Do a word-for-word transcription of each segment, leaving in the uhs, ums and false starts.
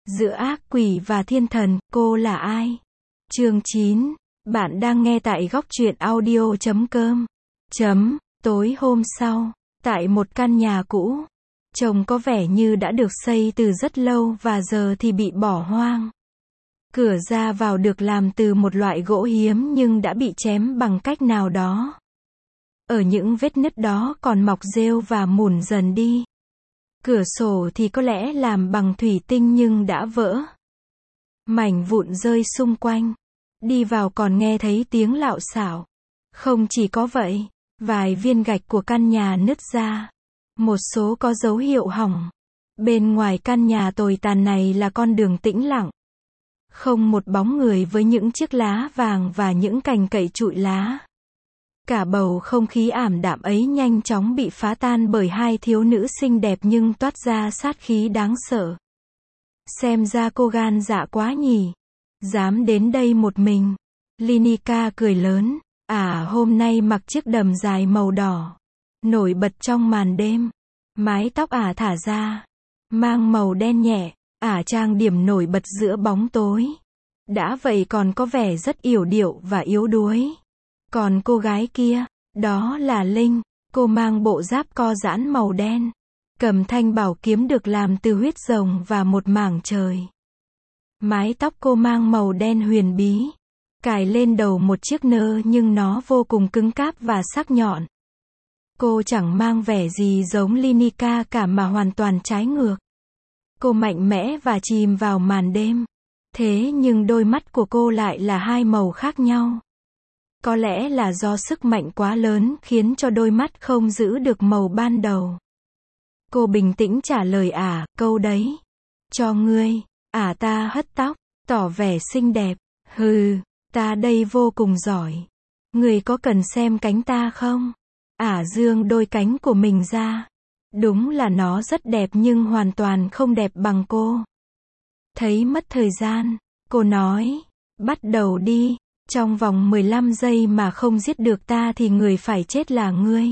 Giữa ác quỷ và thiên thần, cô là ai? Chương chín. Bạn đang nghe tại góc truyện audio chấm com. Chấm. Tối hôm sau, tại một căn nhà cũ, trông có vẻ như đã được xây từ rất lâu và giờ thì bị bỏ hoang. Cửa ra vào được làm từ một loại gỗ hiếm nhưng đã bị chém bằng cách nào đó. Ở những vết nứt đó còn mọc rêu và mủn dần đi. Cửa sổ thì có lẽ làm bằng thủy tinh nhưng đã vỡ. Mảnh vụn rơi xung quanh. Đi vào còn nghe thấy tiếng lạo xạo. Không chỉ có vậy, vài viên gạch của căn nhà nứt ra. Một số có dấu hiệu hỏng. Bên ngoài căn nhà tồi tàn này là con đường tĩnh lặng. Không một bóng người với những chiếc lá vàng và những cành cậy trụi lá. Cả bầu không khí ảm đạm ấy nhanh chóng bị phá tan bởi hai thiếu nữ xinh đẹp nhưng toát ra sát khí đáng sợ. Xem ra cô gan dạ quá nhỉ. Dám đến đây một mình. Linika cười lớn. À, hôm nay mặc chiếc đầm dài màu đỏ. Nổi bật trong màn đêm. Mái tóc ả thả ra. Mang màu đen nhẹ. Ả trang điểm nổi bật giữa bóng tối. Đã vậy còn có vẻ rất yểu điệu và yếu đuối. Còn cô gái kia, đó là Linh. Cô mang bộ giáp co giãn màu đen. Cầm thanh bảo kiếm được làm từ huyết rồng và một mảng trời. Mái tóc cô mang màu đen huyền bí. Cài lên đầu một chiếc nơ nhưng nó vô cùng cứng cáp và sắc nhọn. Cô chẳng mang vẻ gì giống Linika cả mà hoàn toàn trái ngược. Cô mạnh mẽ và chìm vào màn đêm. Thế nhưng đôi mắt của cô lại là hai màu khác nhau. Có lẽ là do sức mạnh quá lớn khiến cho đôi mắt không giữ được màu ban đầu. Cô bình tĩnh trả lời ả, câu đấy. Cho ngươi. Ả ta hất tóc, tỏ vẻ xinh đẹp. Hừ, ta đây vô cùng giỏi. Ngươi có cần xem cánh ta không? Ả dương đôi cánh của mình ra. Đúng là nó rất đẹp nhưng hoàn toàn không đẹp bằng cô. Thấy mất thời gian, cô nói, bắt đầu đi. Trong vòng mười lăm giây mà không giết được ta thì người phải chết là ngươi.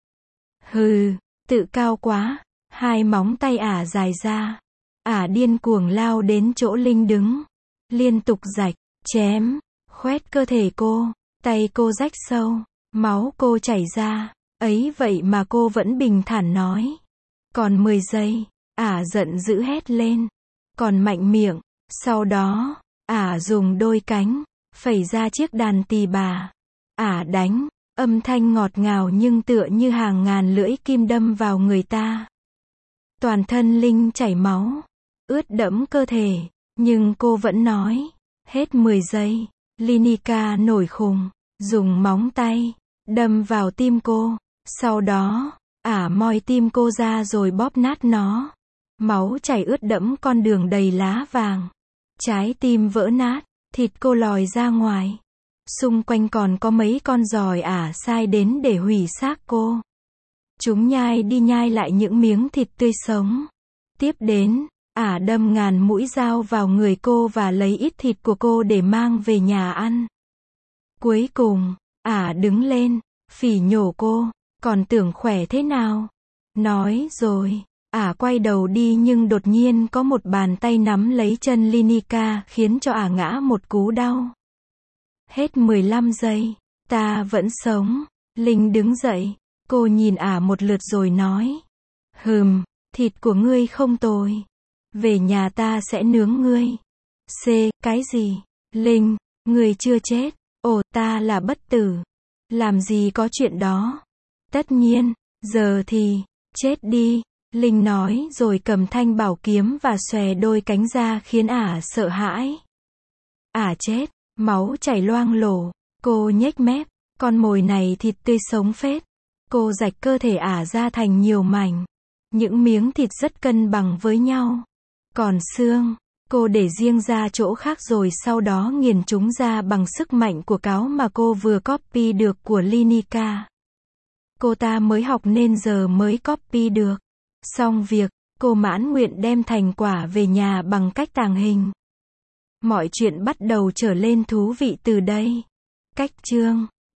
Hừ, tự cao quá. Hai móng tay ả dài ra. Ả điên cuồng lao đến chỗ Linh đứng. Liên tục rạch, chém, khoét cơ thể cô. Tay cô rách sâu. Máu cô chảy ra. Ấy vậy mà cô vẫn bình thản nói. Còn mười giây. Ả giận dữ hét lên. Còn mạnh miệng. Sau đó, ả dùng đôi cánh. Phẩy ra chiếc đàn tỳ bà. Ả đánh. Âm thanh ngọt ngào nhưng tựa như hàng ngàn lưỡi kim đâm vào người ta. Toàn thân Linh chảy máu. Ướt đẫm cơ thể. Nhưng cô vẫn nói. Hết mười giây. Linika nổi khùng. Dùng móng tay. Đâm vào tim cô. Sau đó, ả moi tim cô ra rồi bóp nát nó. Máu chảy ướt đẫm con đường đầy lá vàng. Trái tim vỡ nát. Thịt cô lòi ra ngoài. Xung quanh còn có mấy con giòi ả sai đến để hủy xác cô. Chúng nhai đi nhai lại những miếng thịt tươi sống. Tiếp đến, ả đâm ngàn mũi dao vào người cô và lấy ít thịt của cô để mang về nhà ăn. Cuối cùng, ả đứng lên, phỉ nhổ cô, còn tưởng khỏe thế nào? Nói rồi, ả quay đầu đi nhưng đột nhiên có một bàn tay nắm lấy chân Linika khiến cho ả ngã một cú đau. Hết mười lăm giây, ta vẫn sống. Linh đứng dậy, cô nhìn ả một lượt rồi nói. Hừm, thịt của ngươi không tồi. Về nhà ta sẽ nướng ngươi. C, cái gì? Linh, ngươi chưa chết. Ồ, ta là bất tử. Làm gì có chuyện đó. Tất nhiên, giờ thì, chết đi. Linh nói rồi cầm thanh bảo kiếm và xòe đôi cánh ra khiến ả sợ hãi. Ả chết, máu chảy loang lổ. Cô nhếch mép, con mồi này thịt tươi sống phết. Cô rạch cơ thể ả ra thành nhiều mảnh. Những miếng thịt rất cân bằng với nhau. Còn xương, cô để riêng ra chỗ khác rồi sau đó nghiền chúng ra bằng sức mạnh của cáo mà cô vừa copy được của Linika. Cô ta mới học nên giờ mới copy được. Xong việc, cô mãn nguyện đem thành quả về nhà bằng cách tàng hình. Mọi chuyện bắt đầu trở lên thú vị từ đây. Cách chương